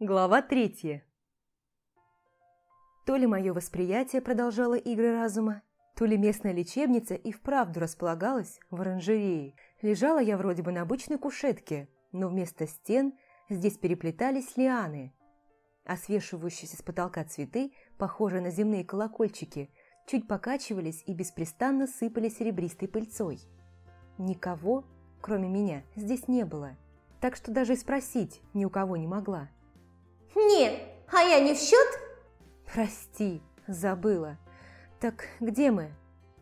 Глава 3. То ли мое восприятие продолжало игры разума, то ли местная лечебница и вправду располагалась в оранжерее. Лежала я вроде бы на обычной кушетке, но вместо стен здесь переплетались лианы, а свешивающиеся с потолка цветы, похожие на земные колокольчики, чуть покачивались и беспрестанно сыпали серебристой пыльцой. Никого, кроме меня, здесь не было, так что даже и спросить ни у кого не могла. «Не, а я не в счет?» «Прости, забыла. Так где мы?»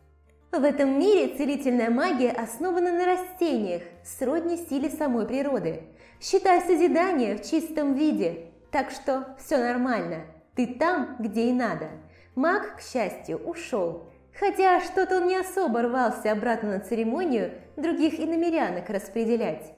В этом мире целительная магия основана на растениях, сродни силе самой природы. Считай созидание в чистом виде. Так что все нормально. Ты там, где и надо. Маг, к счастью, ушел. Хотя что-то он не особо рвался обратно на церемонию других иномерянок распределять.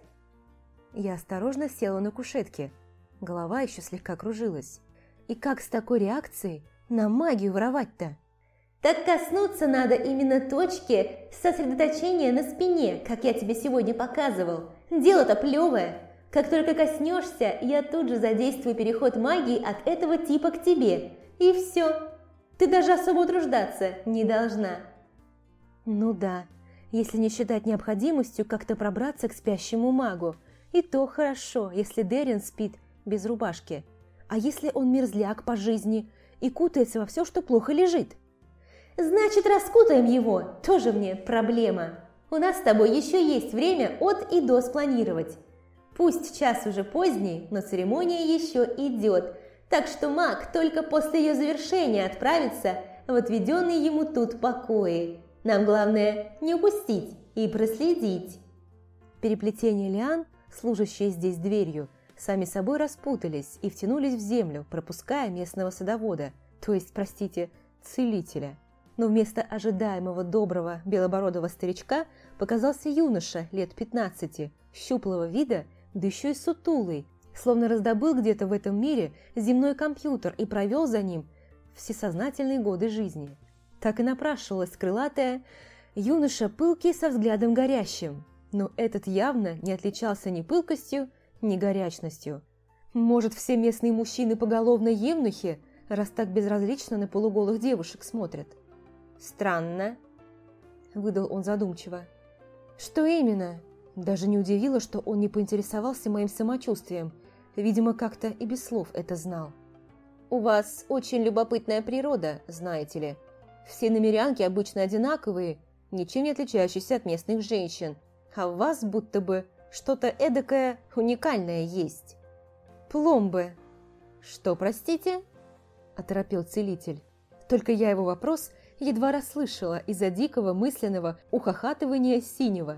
Я осторожно села на кушетке. Голова еще слегка кружилась. И как с такой реакцией на магию воровать-то? Так коснуться надо именно точки сосредоточения на спине, как я тебе сегодня показывал. Дело-то плевое. Как только коснешься, я тут же задействую переход магии от этого типа к тебе. И все. Ты даже особо утруждаться не должна. Ну да, если не считать необходимостью как-то пробраться к спящему магу. И то хорошо, если Дерин спит без рубашки. А если он мерзляк по жизни и кутается во все, что плохо лежит? Значит, раскутаем его, тоже мне проблема. У нас с тобой еще есть время от и до спланировать. Пусть час уже поздний, но церемония еще идет, так что маг только после ее завершения отправится в отведенные ему тут покои. Нам главное не упустить и проследить. Переплетение лиан, служащие здесь дверью, сами собой распутались и втянулись в землю, пропуская местного садовода, то есть, простите, целителя. Но вместо ожидаемого доброго белобородого старичка показался юноша лет 15, щуплого вида, да еще и сутулый, словно раздобыл где-то в этом мире земной компьютер и провел за ним всесознательные годы жизни. Так и напрашивалась крылатая юноша пылкий со взглядом горящим, но этот явно не отличался ни пылкостью, ни горячностью. Может, все местные мужчины поголовно евнухи, раз так безразлично на полуголых девушек смотрят? «Странно», – выдал он задумчиво. «Что именно?» Даже не удивило, что он не поинтересовался моим самочувствием. Видимо, как-то и без слов это знал. «У вас очень любопытная природа, знаете ли. Все намерянки обычно одинаковые, ничем не отличающиеся от местных женщин, а у вас будто бы что-то эдакое уникальное есть». «Пломбы». «Что, простите?» – оторопел целитель. Только я его вопрос едва расслышала из-за дикого мысленного ухахатывания синего.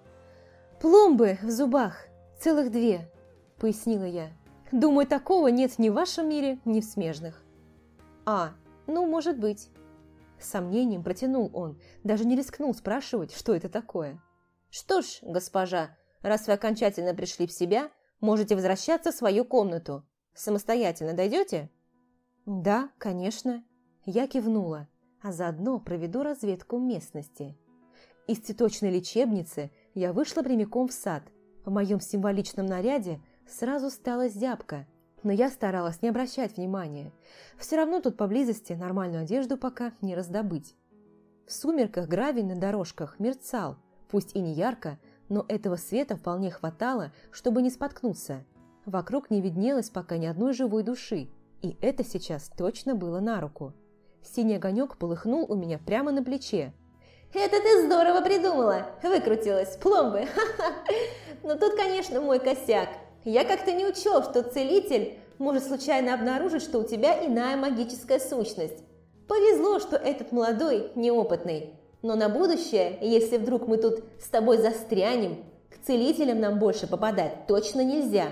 «Пломбы в зубах, целых 2», – пояснила я. «Думаю, такого нет ни в вашем мире, ни в смежных». «А, ну, может быть». С сомнением протянул он, даже не рискнул спрашивать, что это такое. «Что ж, госпожа, раз вы окончательно пришли в себя, можете возвращаться в свою комнату. Самостоятельно дойдете?» «Да, конечно». Я кивнула, а заодно проведу разведку местности. Из цветочной лечебницы я вышла прямиком в сад. В моем символичном наряде сразу стала зябко, но я старалась не обращать внимания. Все равно тут поблизости нормальную одежду пока не раздобыть. В сумерках гравий на дорожках мерцал, пусть и не ярко, но этого света вполне хватало, чтобы не споткнуться. Вокруг не виднелось пока ни одной живой души, и это сейчас точно было на руку. Синий огонек полыхнул у меня прямо на плече. «Это ты здорово придумала! Выкрутилась, пломбы! Ха-ха! Но тут, конечно, мой косяк. Я как-то не учел, что целитель может случайно обнаружить, что у тебя иная магическая сущность. Повезло, что этот молодой неопытный. Но на будущее, если вдруг мы тут с тобой застрянем, к целителям нам больше попадать точно нельзя».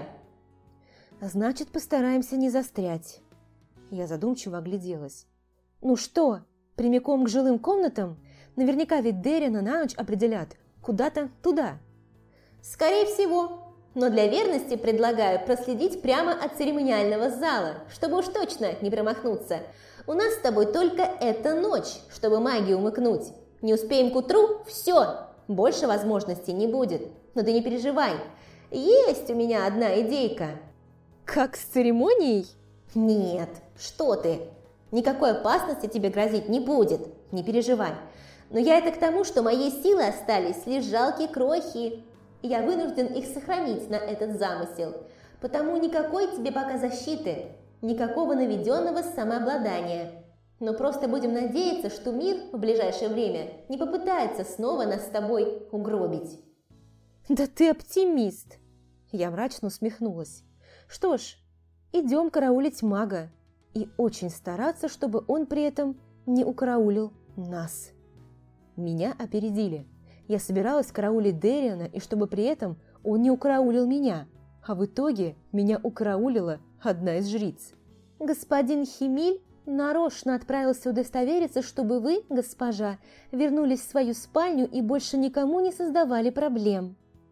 «Значит, постараемся не застрять». Я задумчиво огляделась. «Ну что, прямиком к жилым комнатам? Наверняка ведь Дерина на ночь определят куда-то туда». «Скорее всего. Но для верности предлагаю проследить прямо от церемониального зала, чтобы уж точно не промахнуться. У нас с тобой только эта ночь, чтобы магию умыкнуть. Не успеем к утру – все, больше возможностей не будет. Но ты не переживай, есть у меня одна идейка». Как с церемонией? Нет, что ты. Никакой опасности тебе грозить не будет, не переживай. Но я это к тому, что моей силы остались лишь жалкие крохи. Я вынужден их сохранить на этот замысел. Потому никакой тебе пока защиты, никакого наведенного самообладания. Но просто будем надеяться, что мир в ближайшее время не попытается снова нас с тобой угробить. Да ты оптимист! Я мрачно усмехнулась. Что ж, идем караулить мага. И очень стараться, чтобы он при этом не укараулил нас. Меня опередили. Я собиралась караулить Дэриана, и чтобы при этом он не укараулил меня. А в итоге меня укараулила одна из жриц. Господин Химиль нарочно отправился удостовериться, чтобы вы, госпожа, вернулись в свою спальню и больше никому не создавали проблем.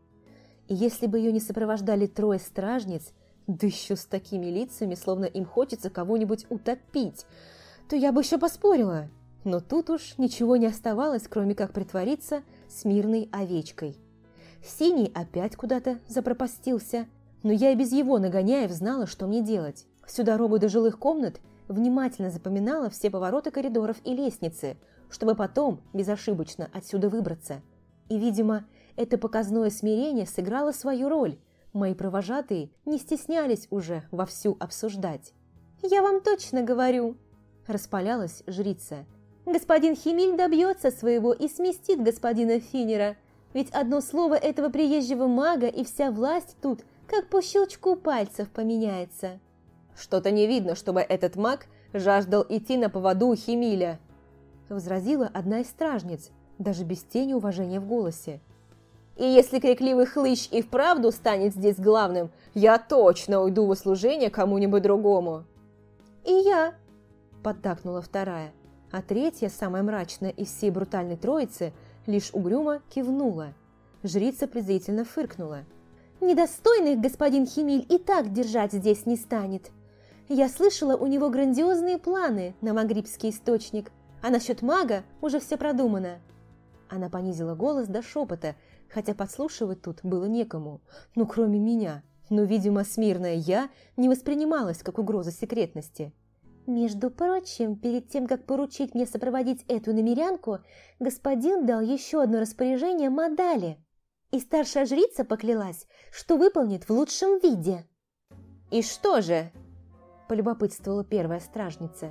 И если бы ее не сопровождали трое стражниц, да еще с такими лицами, словно им хочется кого-нибудь утопить, то я бы еще поспорила. Но тут уж ничего не оставалось, кроме как притвориться смирной овечкой. Синий опять куда-то запропастился, но я и без его нагоняев знала, что мне делать. Всю дорогу до жилых комнат внимательно запоминала все повороты коридоров и лестницы, чтобы потом безошибочно отсюда выбраться. И, видимо, это показное смирение сыграло свою роль. Мои провожатые не стеснялись уже вовсю обсуждать. «Я вам точно говорю», – распалялась жрица. «Господин Химиль добьется своего и сместит господина Финнера, ведь одно слово этого приезжего мага и вся власть тут, как по щелчку пальцев, поменяется». «Что-то не видно, чтобы этот маг жаждал идти на поводу у Химиля», – возразила одна из стражниц, даже без тени уважения в голосе. «И если крикливый хлыщ и вправду станет здесь главным, я точно уйду в услужение кому-нибудь другому». «И я», – поддакнула вторая, а третья, самая мрачная из всей брутальной троицы, лишь угрюмо кивнула. Жрица презрительно фыркнула. «Недостойных господин Химиль и так держать здесь не станет. Я слышала, у него грандиозные планы на магрибский источник, а насчет мага уже все продумано». Она понизила голос до шепота, хотя подслушивать тут было некому, ну кроме меня, но, видимо, смирная я не воспринималась как угроза секретности. «Между прочим, перед тем, как поручить мне сопроводить эту намерянку, господин дал еще одно распоряжение Мадале, и старшая жрица поклялась, что выполнит в лучшем виде». «И что же?» – полюбопытствовала первая стражница.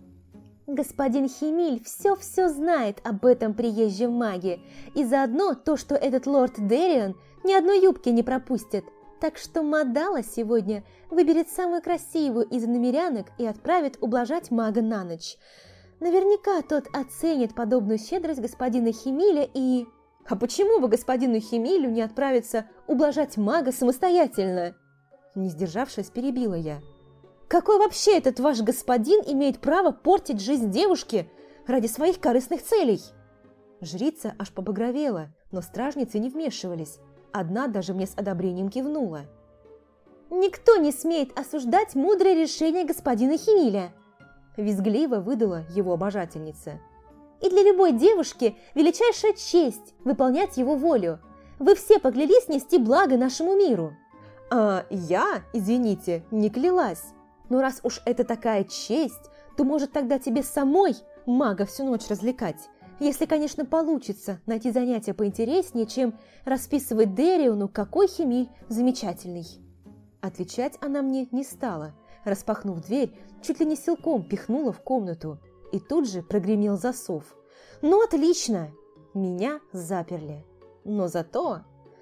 «Господин Химиль все-все знает об этом приезжем маге, и заодно то, что этот лорд Дэриан ни одной юбки не пропустит, так что Мадала сегодня выберет самую красивую из намерянок и отправит ублажать мага на ночь. Наверняка тот оценит подобную щедрость господина Химиля и...» «А почему бы господину Химилю не отправиться ублажать мага самостоятельно?» Не сдержавшись, перебила я. «Какой вообще этот ваш господин имеет право портить жизнь девушки ради своих корыстных целей?» Жрица аж побагровела, но стражницы не вмешивались. Одна даже мне с одобрением кивнула. «Никто не смеет осуждать мудрое решение господина Химиля!» Визгливо выдала его обожательница. «И для любой девушки величайшая честь выполнять его волю. Вы все поклялись нести благо нашему миру». «А я, извините, не клялась. Но раз уж это такая честь, то, может, тогда тебе самой мага всю ночь развлекать, если, конечно, получится найти занятие поинтереснее, чем расписывать Дэриону, какой Химиль замечательный». Отвечать она мне не стала. Распахнув дверь, чуть ли не силком пихнула в комнату, и тут же прогремел засов. «Ну, отлично! Меня заперли. Но зато...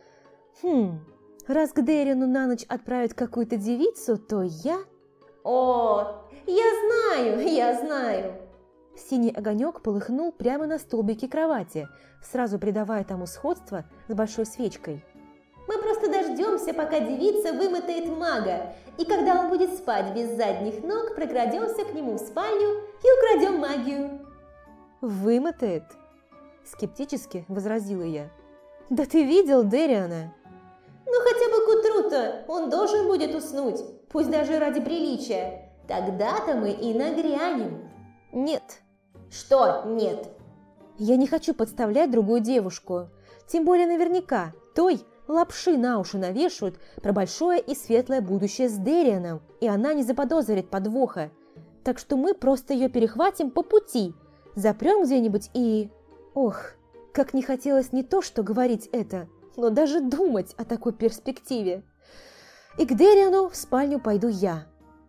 раз к Дэриону на ночь отправят какую-то девицу, то я...» «О, я знаю!» Синий огонек полыхнул прямо на столбике кровати, сразу придавая тому сходство с большой свечкой. «Мы просто дождемся, пока девица вымотает мага, и когда он будет спать без задних ног, прокрадемся к нему в спальню и украдем магию». «Вымотает?» – скептически возразила я. «Да ты видел Дэриана?» «Ну хотя бы к утру-то он должен будет уснуть, пусть даже ради приличия. Тогда-то мы и нагрянем». «Нет». «Что нет?» «Я не хочу подставлять другую девушку, тем более наверняка той, лапши на уши навешают про большое и светлое будущее с Дэрианом, и она не заподозрит подвоха. Так что мы просто ее перехватим по пути, запрем где-нибудь и... Ох, как не хотелось не то что говорить это, но даже думать о такой перспективе. И к Дэриану в спальню пойду я.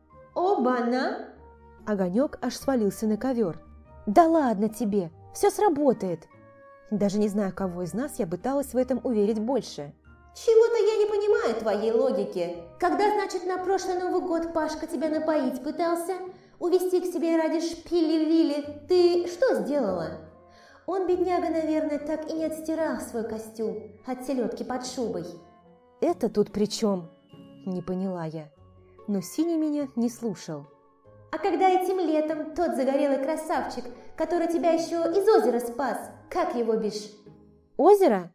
Оба-на! Огонек аж свалился на ковер. Да ладно тебе, все сработает. Даже не знаю, кого из нас я пыталась в этом уверить больше. Чего-то я не понимаю твоей логики. Когда, значит, на прошлый Новый год Пашка тебя напоить пытался, увести к себе ради шпили-вили, ты что сделала? Он, бедняга, наверное, так и не отстирал свой костюм от селедки под шубой. Это тут при чем? Не поняла я. Но Синий меня не слушал. А когда этим летом тот загорелый красавчик, который тебя еще из озера спас, как его бишь? Озеро?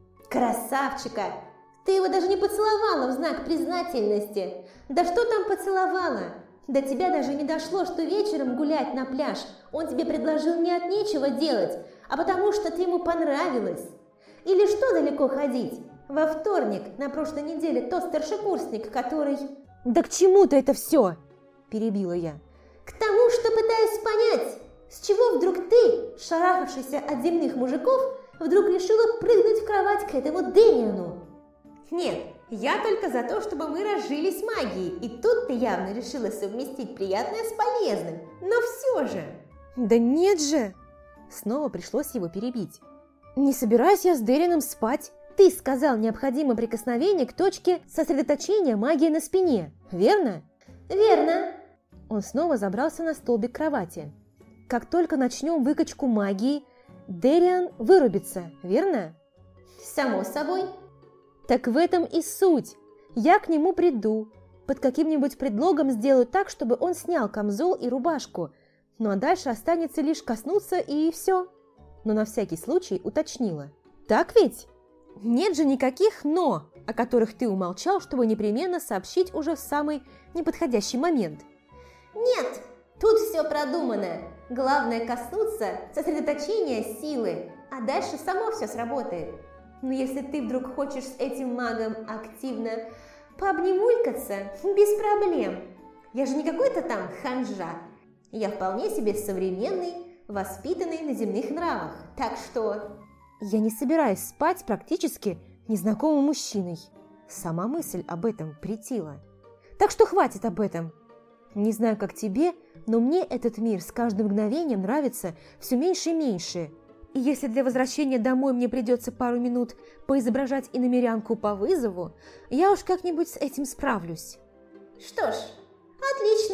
Красавчика! Ты его даже не поцеловала в знак признательности. Да что там поцеловала? До тебя даже не дошло, что вечером гулять на пляж он тебе предложил не от нечего делать, а потому что ты ему понравилась. Или что далеко ходить? Во вторник, на прошлой неделе, тот старшекурсник, который... Да к чему-то это все? Перебила я. К тому, что пытаюсь понять, с чего вдруг ты, шарахавшийся от земных мужиков, вдруг решила прыгнуть в кровать к этому Дэриану? Нет, я только за то, чтобы мы разжились магией, и тут ты явно решила совместить приятное с полезным, но все же... Да нет же! Снова пришлось его перебить. Не собираюсь я с Дэрианом спать. Ты сказал, необходимо прикосновение к точке сосредоточения магии на спине, верно? Верно. Он снова забрался на столбик кровати. Как только начнем выкачку магии, Дэриан вырубится, верно? Само собой. Так в этом и суть. Я к нему приду, под каким-нибудь предлогом сделаю так, чтобы он снял камзол и рубашку, ну а дальше останется лишь коснуться и все. Но на всякий случай уточнила. Так ведь? Нет же никаких «но», о которых ты умолчал, чтобы непременно сообщить уже в самый неподходящий момент. Нет, тут все продумано. Главное коснуться, сосредоточения силы, а дальше само все сработает. Но если ты вдруг хочешь с этим магом активно пообнимулькаться, без проблем. Я же не какой-то там ханжа. Я вполне себе современный, воспитанный на земных нравах. Так что... Я не собираюсь спать практически незнакомым мужчиной. Сама мысль об этом претила. Так что хватит об этом. Не знаю, как тебе, но мне этот мир с каждым мгновением нравится все меньше и меньше. И если для возвращения домой мне придется пару минут поизображать иномерянку по вызову, я уж как-нибудь с этим справлюсь. Что ж, отлично.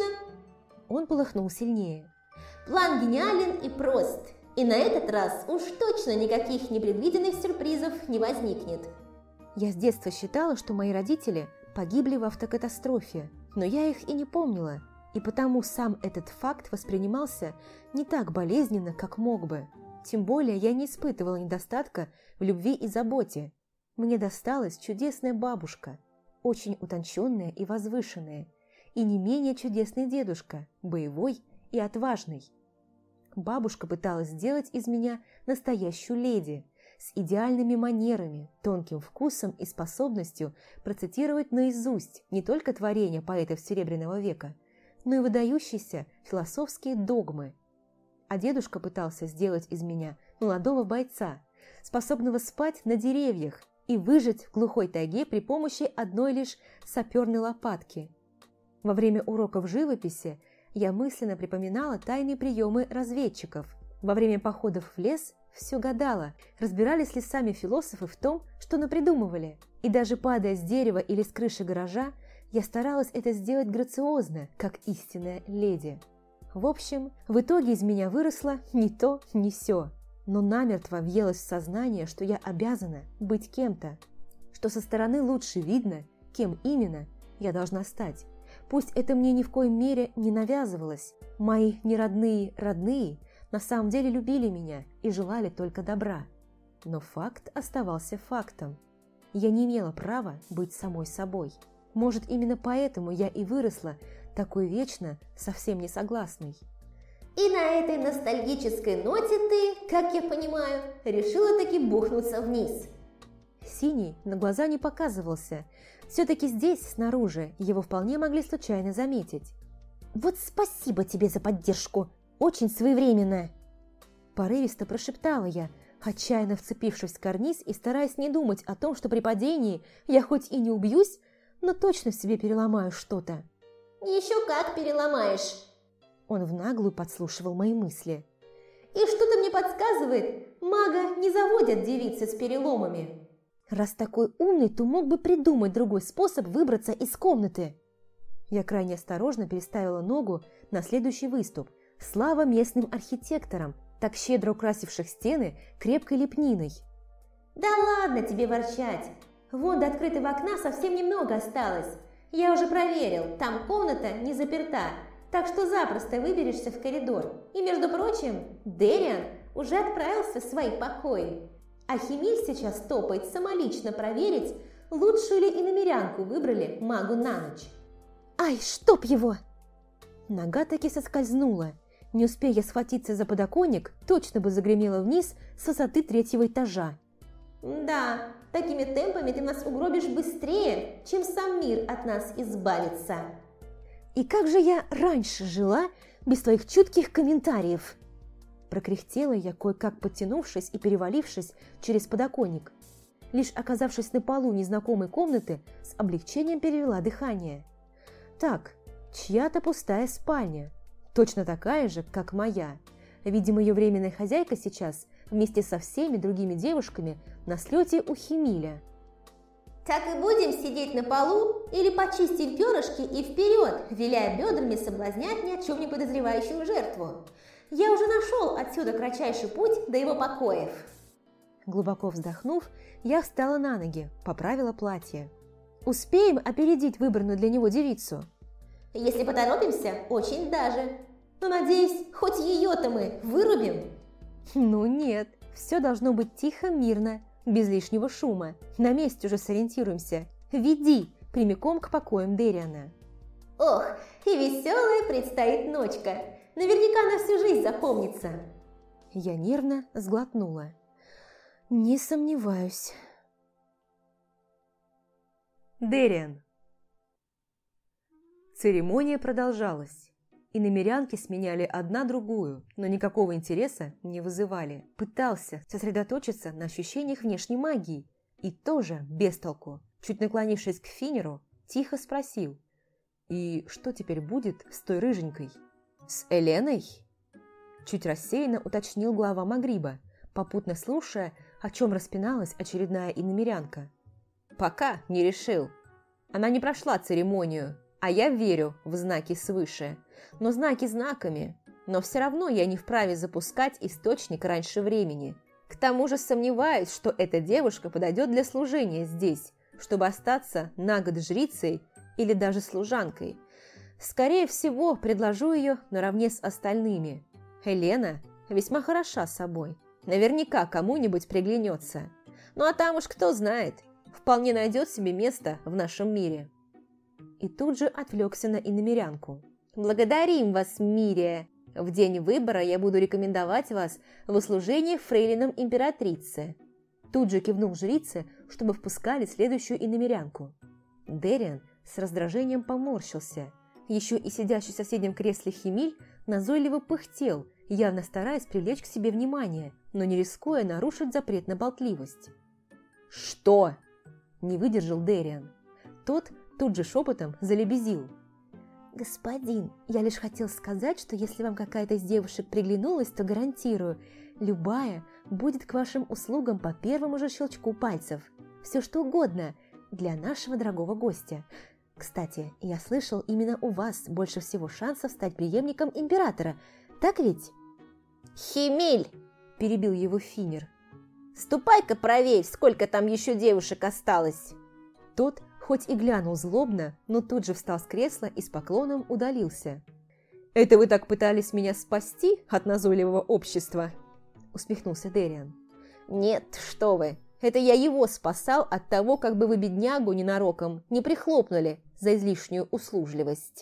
Он полыхнул сильнее. План гениален и прост. И на этот раз уж точно никаких непредвиденных сюрпризов не возникнет. Я с детства считала, что мои родители погибли в автокатастрофе, но я их и не помнила, и потому сам этот факт воспринимался не так болезненно, как мог бы. Тем более я не испытывала недостатка в любви и заботе. Мне досталась чудесная бабушка, очень утонченная и возвышенная, и не менее чудесный дедушка, боевой и отважный. Бабушка пыталась сделать из меня настоящую леди, с идеальными манерами, тонким вкусом и способностью процитировать наизусть не только творения поэтов Серебряного века, но и выдающиеся философские догмы. А дедушка пытался сделать из меня молодого бойца, способного спать на деревьях и выжить в глухой тайге при помощи одной лишь саперной лопатки. Во время уроков живописи я мысленно припоминала тайные приемы разведчиков. Во время походов в лес все гадала, разбирались ли сами философы в том, что напридумывали. И даже падая с дерева или с крыши гаража, я старалась это сделать грациозно, как истинная леди. В общем, в итоге из меня выросло ни то, ни сё. Но намертво въелось в сознание, что я обязана быть кем-то. Что со стороны лучше видно, кем именно я должна стать. Пусть это мне ни в коей мере не навязывалось. Мои неродные родные на самом деле любили меня и желали только добра. Но факт оставался фактом. Я не имела права быть самой собой. Может, именно поэтому я и выросла такой вечно совсем не согласной. И на этой ностальгической ноте ты, как я понимаю, решила таки бухнуться вниз. Синий на глаза не показывался. Все-таки здесь, снаружи, его вполне могли случайно заметить. «Вот спасибо тебе за поддержку! Очень своевременно!» Порывисто прошептала я, отчаянно вцепившись в карниз и стараясь не думать о том, что при падении я хоть и не убьюсь, но точно себе переломаю что-то. «Еще как переломаешь!» Он в наглую подслушивал мои мысли. «И что-то мне подсказывает, мага не заводят девицы с переломами!» «Раз такой умный, то мог бы придумать другой способ выбраться из комнаты!» Я крайне осторожно переставила ногу на следующий выступ. Слава местным архитекторам, так щедро украсивших стены крепкой лепниной. «Да ладно тебе ворчать! Вон до открытого окна совсем немного осталось. Я уже проверил, там комната не заперта, так что запросто выберешься в коридор. И, между прочим, Дэриан уже отправился в свои покои. А Хемиль сейчас топает самолично проверить, лучшую ли иномерянку выбрали магу на ночь». «Ай, чтоб его!» Нога таки соскользнула. Не успея я схватиться за подоконник, точно бы загремела вниз с высоты 3-го этажа. «Да, такими темпами ты нас угробишь быстрее, чем сам мир от нас избавится». «И как же я раньше жила без твоих чутких комментариев?» Прокряхтела я, кое-как подтянувшись и перевалившись через подоконник. Лишь оказавшись на полу незнакомой комнаты, с облегчением перевела дыхание. Так, чья-то пустая спальня, точно такая же, как моя. Видимо, ее временная хозяйка сейчас вместе со всеми другими девушками на слете у Хемиля. «Так и будем сидеть на полу или почистить перышки и вперед, виляя бедрами соблазнять ни о чем не подозревающую жертву? Я уже нашел отсюда кратчайший путь до его покоев». Глубоко вздохнув, я встала на ноги, поправила платье. «Успеем опередить выбранную для него девицу?» «Если поторопимся, очень даже. Но, надеюсь, хоть ее-то мы вырубим». «Ну нет, все должно быть тихо, мирно, без лишнего шума. На месте уже сориентируемся. Веди прямиком к покоям Дэриана». «Ох, и веселая предстоит ночка. Наверняка на всю жизнь запомнится». Я нервно сглотнула. «Не сомневаюсь». Дэриан. Церемония продолжалась. Иномерянки сменяли одна другую, но никакого интереса не вызывали. Пытался сосредоточиться на ощущениях внешней магии. И тоже без толку. Чуть наклонившись к Финеру, тихо спросил. «И что теперь будет с той рыженькой?» «С Эленой?» Чуть рассеянно уточнил глава Магриба, попутно слушая, о чем распиналась очередная иномерянка. «Пока не решил. Она не прошла церемонию, а я верю в знаки свыше. Но знаки знаками, но все равно я не вправе запускать источник раньше времени. К тому же сомневаюсь, что эта девушка подойдет для служения здесь, чтобы остаться на год жрицей или даже служанкой. Скорее всего, предложу ее наравне с остальными. Елена весьма хороша собой. Наверняка кому-нибудь приглянется. Ну а там уж кто знает, вполне найдет себе место в нашем мире». И тут же отвлекся на иномерянку. «Благодарим вас, Мирия! В день выбора я буду рекомендовать вас в услужение фрейлинам императрицы». Тут же кивнул жрице, чтобы впускали следующую иномерянку. Дэриан с раздражением поморщился. Еще и сидящий в соседнем кресле Хемиль назойливо пыхтел, явно стараясь привлечь к себе внимание, но не рискуя нарушить запрет на болтливость. «Что?» – не выдержал Дэриан. Тот тут же шепотом залебезил. «Господин, я лишь хотел сказать, что если вам какая-то из девушек приглянулась, то гарантирую, любая будет к вашим услугам по первому же щелчку пальцев. Все что угодно для нашего дорогого гостя. Кстати, я слышал, именно у вас больше всего шансов стать преемником императора, так ведь?» «Хемиль!» – перебил его Финер. «Ступай-ка проверь, сколько там еще девушек осталось!» Тот хоть и глянул злобно, но тут же встал с кресла и с поклоном удалился. «Это вы так пытались меня спасти от назойливого общества?» – усмехнулся Дэриан. «Нет, что вы, это я его спасал от того, как бы вы беднягу ненароком не прихлопнули за излишнюю услужливость».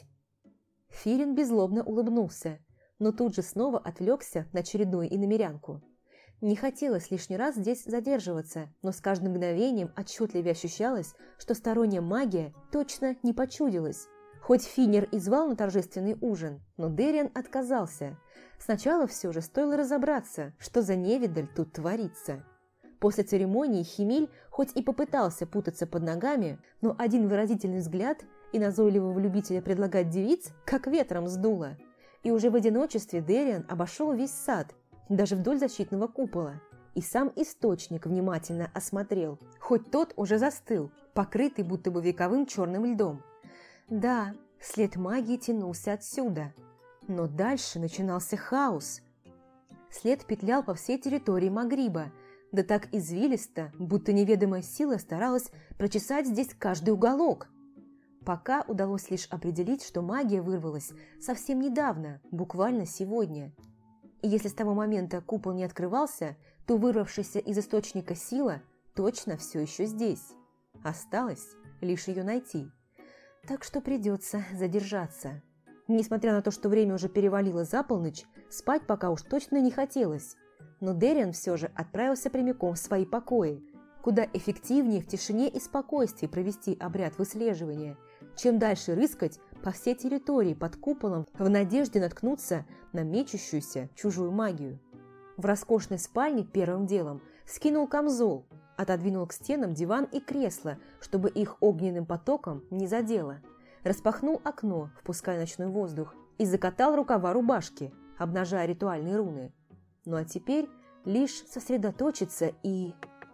Фирин беззлобно улыбнулся, но тут же снова отвлекся на очередную иномерянку. Не хотелось лишний раз здесь задерживаться, но с каждым мгновением отчетливее ощущалось, что сторонняя магия точно не почудилась. Хоть Финнер и звал на торжественный ужин, но Дериан отказался. Сначала все же стоило разобраться, что за невидаль тут творится. После церемонии Химиль хоть и попытался путаться под ногами, но один выразительный взгляд и назойливого любителя предлагать девиц как ветром сдуло. И уже в одиночестве Дериан обошел весь сад, даже вдоль защитного купола, и сам источник внимательно осмотрел, хоть тот уже застыл, покрытый будто бы вековым черным льдом. Да, след магии тянулся отсюда, но дальше начинался хаос. След петлял по всей территории Магриба, да так извилисто, будто неведомая сила старалась прочесать здесь каждый уголок. Пока удалось лишь определить, что магия вырвалась совсем недавно, буквально сегодня. И если с того момента купол не открывался, то вырвавшаяся из источника сила точно все еще здесь. Осталось лишь ее найти. Так что придется задержаться. Несмотря на то, что время уже перевалило за полночь, спать пока уж точно не хотелось. Но Дериан все же отправился прямиком в свои покои, куда эффективнее в тишине и спокойствии провести обряд выслеживания, чем дальше рыскать по всей территории под куполом в надежде наткнуться на мечущуюся чужую магию. В роскошной спальне первым делом скинул камзол, отодвинул к стенам диван и кресло, чтобы их огненным потоком не задело, распахнул окно, впуская ночной воздух, и закатал рукава рубашки, обнажая ритуальные руны. Ну а теперь лишь сосредоточиться и...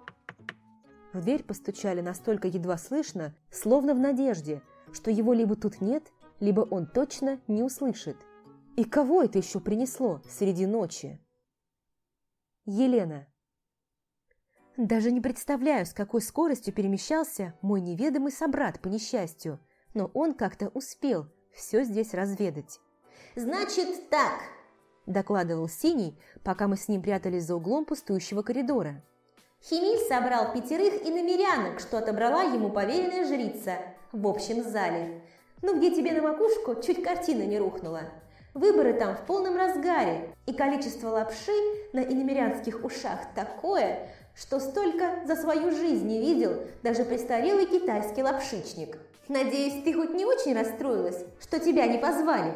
В дверь постучали настолько едва слышно, словно в надежде, что его либо тут нет, либо он точно не услышит. И кого это еще принесло среди ночи? Елена. Даже не представляю, с какой скоростью перемещался мой неведомый собрат по несчастью, но он как-то успел все здесь разведать. «Значит так», – докладывал Синий, пока мы с ним прятались за углом пустующего коридора. Химиль собрал 5 иномерянок, что отобрала ему поверенная жрица в общем зале. Ну, где тебе на макушку чуть картина не рухнула. Выборы там в полном разгаре, и количество лапши на иномерянских ушах такое, что столько за свою жизнь не видел даже престарелый китайский лапшичник. Надеюсь, ты хоть не очень расстроилась, что тебя не позвали?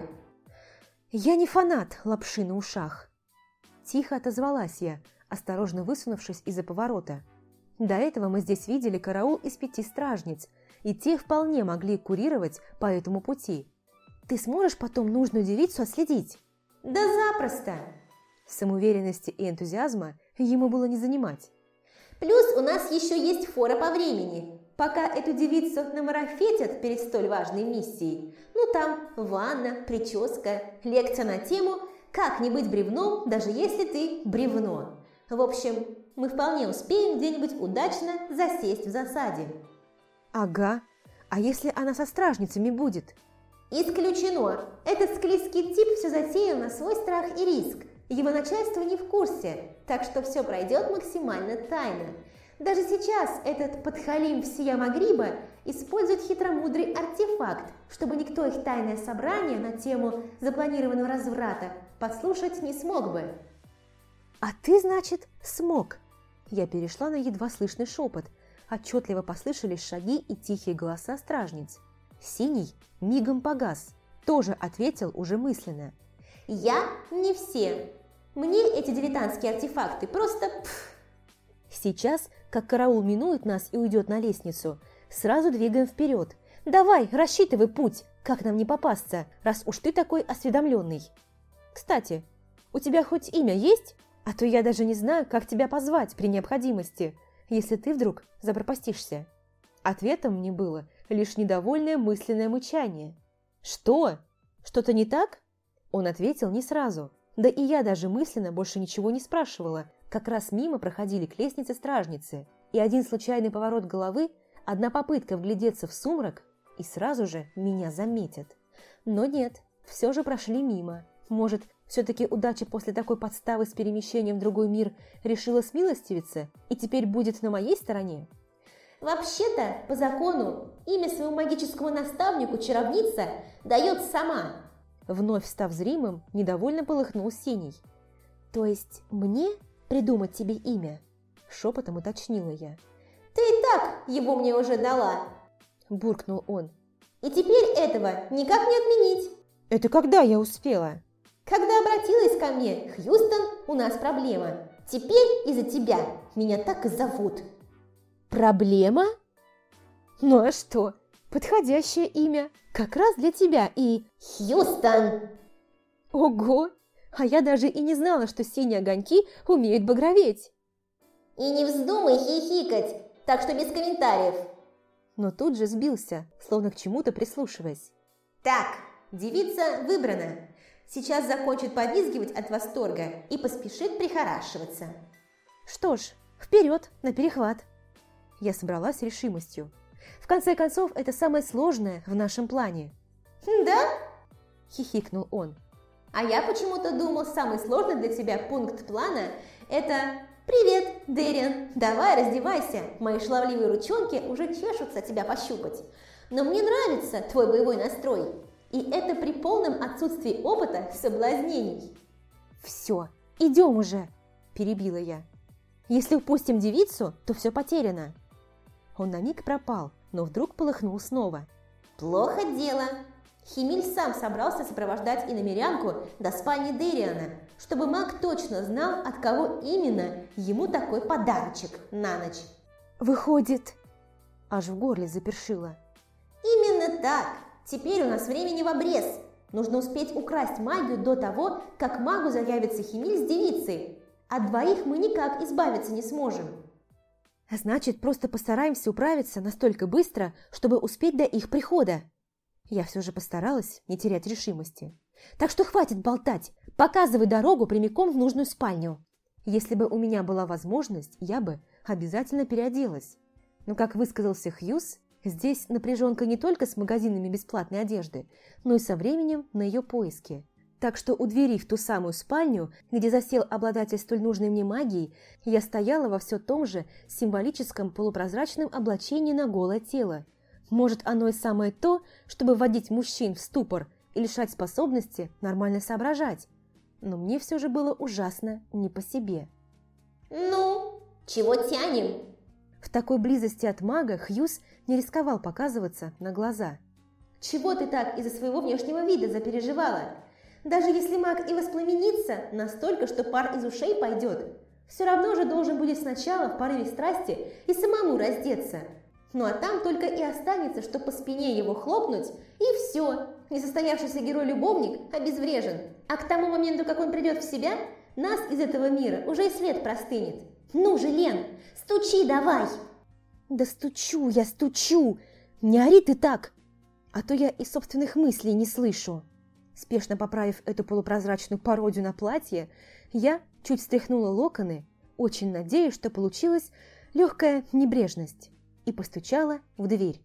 Я не фанат лапши на ушах. Тихо отозвалась я, осторожно высунувшись из-за поворота. До этого мы здесь видели караул из 5 стражниц, и те вполне могли курировать по этому пути. Ты сможешь потом нужную девицу отследить? Да запросто! Самоуверенности и энтузиазма ему было не занимать. Плюс у нас еще есть фора по времени. Пока эту девицу намарафетят перед столь важной миссией, ну там ванна, прическа, лекция на тему «Как не быть бревном, даже если ты бревно». В общем, мы вполне успеем где-нибудь удачно засесть в засаде. Ага, а если она со стражницами будет? Исключено. Этот склизкий тип все затеял на свой страх и риск. Его начальство не в курсе, так что все пройдет максимально тайно. Даже сейчас этот подхалим всея Магриба использует хитромудрый артефакт, чтобы никто их тайное собрание на тему запланированного разврата подслушать не смог бы. А ты, значит, смог? Я перешла на едва слышный шепот. Отчетливо послышались шаги и тихие голоса стражниц. Синий мигом погас, тоже ответил уже мысленно. Я не все. Мне эти дилетантские артефакты просто... Сейчас, как караул минует нас и уйдет на лестницу, сразу двигаем вперед. Давай, рассчитывай путь, как нам не попасться, раз уж ты такой осведомленный. Кстати, у тебя хоть имя есть? А то я даже не знаю, как тебя позвать при необходимости, если ты вдруг запропастишься. Ответом мне было лишь недовольное мысленное мычание. «Что? Что-то не так?» Он ответил не сразу. Да и я даже мысленно больше ничего не спрашивала. Как раз мимо проходили к лестнице стражницы. И один случайный поворот головы, одна попытка вглядеться в сумрак, и сразу же меня заметят. Но нет, все же прошли мимо. Может, все-таки удача после такой подставы с перемещением в другой мир решила смилостивиться и теперь будет на моей стороне? Вообще-то, по закону, имя своему магическому наставнику чаровница дает сама. Вновь став зримым, недовольно полыхнул Синий. То есть мне придумать тебе имя?» – шепотом уточнила я. «Ты и так его мне уже дала!» – буркнул он. «И теперь этого никак не отменить!» «Это когда я успела?» «Когда обратилась ко мне, Хьюстон, у нас проблема. Теперь из-за тебя меня так и зовут». «Проблема? Ну а что? Подходящее имя. Как раз для тебя и...» «Хьюстон!» «Ого! А я даже и не знала, что синие огоньки умеют багроветь!» «И не вздумай хихикать, так что без комментариев!» Но тут же сбился, словно к чему-то прислушиваясь. «Так, девица выбрана. Сейчас закончит повизгивать от восторга и поспешит прихорашиваться». «Что ж, вперед, на перехват!» Я собралась с решимостью. В конце концов, это самое сложное в нашем плане. «Да?» – хихикнул он. «А я почему-то думал, самый сложный для тебя пункт плана – это «Привет, Дэриан, давай раздевайся, мои шаловливые ручонки уже чешутся тебя пощупать. Но мне нравится твой боевой настрой, и это при полном отсутствии опыта соблазнений». «Все, идем уже!» – перебила я. «Если упустим девицу, то все потеряно». Он на миг пропал, но вдруг полыхнул снова. «Плохо дело. Химиль сам собрался сопровождать иномерянку до спальни Дэриана, чтобы маг точно знал, от кого именно ему такой подарочек на ночь». «Выходит...» Аж в горле запершило. «Именно так. Теперь у нас времени в обрез. Нужно успеть украсть магию до того, как магу заявится Химиль с девицей. От двоих мы никак избавиться не сможем». «Значит, просто постараемся управиться настолько быстро, чтобы успеть до их прихода». Я все же постаралась не терять решимости. «Так что хватит болтать, показывай дорогу прямиком в нужную спальню». Если бы у меня была возможность, я бы обязательно переоделась. Но, как высказался Хьюз, здесь напряженка не только с магазинами бесплатной одежды, но и со временем на ее поиски. Так что у двери в ту самую спальню, где засел обладатель столь нужной мне магии, я стояла во все том же символическом полупрозрачном облачении на голое тело. Может, оно и самое то, чтобы вводить мужчин в ступор и лишать способности нормально соображать. Но мне все же было ужасно не по себе. «Ну, чего тянем?» В такой близости от мага Хьюз не рисковал показываться на глаза. «Чего ты так из-за своего внешнего вида запереживала? Даже если маг и воспламенится настолько, что пар из ушей пойдет, все равно же должен будет сначала в порыве страсти и самому раздеться. Ну а там только и останется, что по спине его хлопнуть, и все, несостоявшийся герой-любовник обезврежен. А к тому моменту, как он придет в себя, нас из этого мира уже и след простынет. Ну же, Лен, стучи давай!» «Да стучу я, стучу! Не ори ты так! А то я и собственных мыслей не слышу». Спешно поправив эту полупрозрачную пародию на платье, я чуть встряхнула локоны, очень надеясь, что получилась легкая небрежность, и постучала в дверь.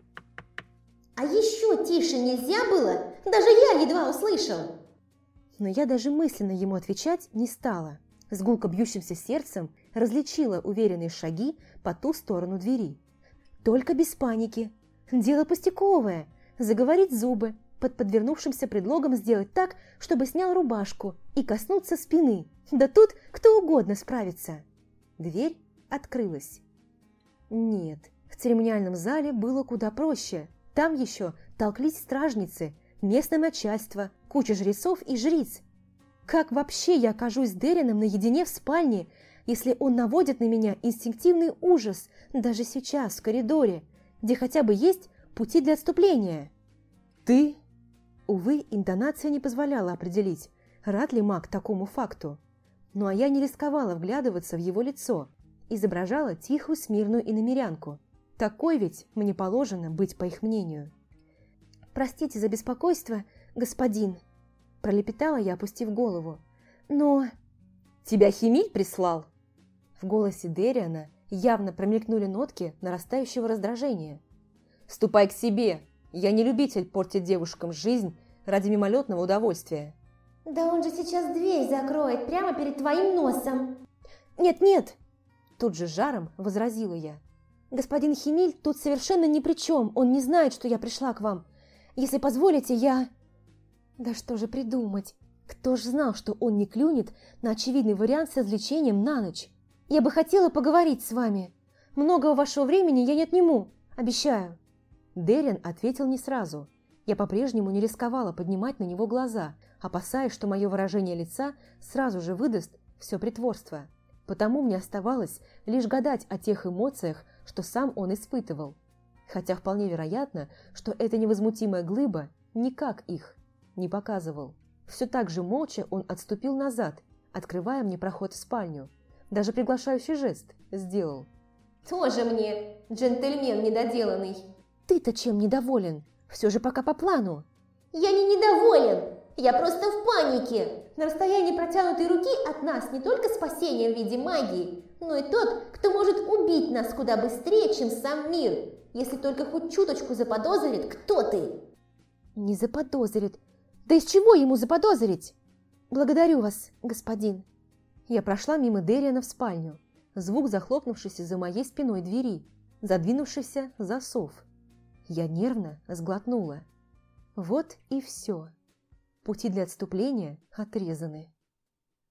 «А еще тише нельзя было? Даже я едва услышал!» Но я даже мысленно ему отвечать не стала. С гулко бьющимся сердцем различила уверенные шаги по ту сторону двери. Только без паники. Дело пустяковое. Заговорить зубы, под подвернувшимся предлогом сделать так, чтобы снял рубашку и коснуться спины. Да тут кто угодно справится. Дверь открылась. Нет, в церемониальном зале было куда проще. Там еще толклись стражницы, местное начальство, куча жрецов и жриц. Как вообще я окажусь с Дэрианом наедине в спальне, если он наводит на меня инстинктивный ужас даже сейчас в коридоре, где хотя бы есть пути для отступления? «Ты?» Увы, интонация не позволяла определить, рад ли маг такому факту. Ну а я не рисковала вглядываться в его лицо, изображала тихую смирную иномерянку. Такой ведь мне положено быть, по их мнению. «Простите за беспокойство, господин», – пролепетала я, опустив голову. «Но...» «Тебя Химиль прислал?» В голосе Дэриана явно промелькнули нотки нарастающего раздражения. «Ступай к себе! Я не любитель портить девушкам жизнь ради мимолетного удовольствия». «Да он же сейчас дверь закроет прямо перед твоим носом!» «Нет-нет!» Тут же жаром возразила я. «Господин Химиль тут совершенно ни при чем, он не знает, что я пришла к вам. Если позволите, я...» «Да что же придумать? Кто ж знал, что он не клюнет на очевидный вариант с развлечением на ночь? Я бы хотела поговорить с вами. Многого вашего времени я не отниму, обещаю. Дерриан ответил не сразу. Я по-прежнему не рисковала поднимать на него глаза, опасаясь, что мое выражение лица сразу же выдаст все притворство. Потому мне оставалось лишь гадать о тех эмоциях, что сам он испытывал. Хотя вполне вероятно, что эта невозмутимая глыба никак их не показывал. Все так же молча он отступил назад, открывая мне проход в спальню. Даже приглашающий жест сделал. Тоже мне джентльмен недоделанный. Ты-то чем недоволен? Все же пока по плану. Я не недоволен, я просто в панике. На расстоянии протянутой руки от нас не только спасение в виде магии, но и тот, кто может убить нас куда быстрее, чем сам мир, если только хоть чуточку заподозрит, кто ты. Не заподозрит. Да из чего ему заподозрить? Благодарю вас, господин. Я прошла мимо Дерриана в спальню. Звук захлопнувшейся за моей спиной двери, задвинувшийся засов. Я нервно сглотнула. Вот и все. Пути для отступления отрезаны.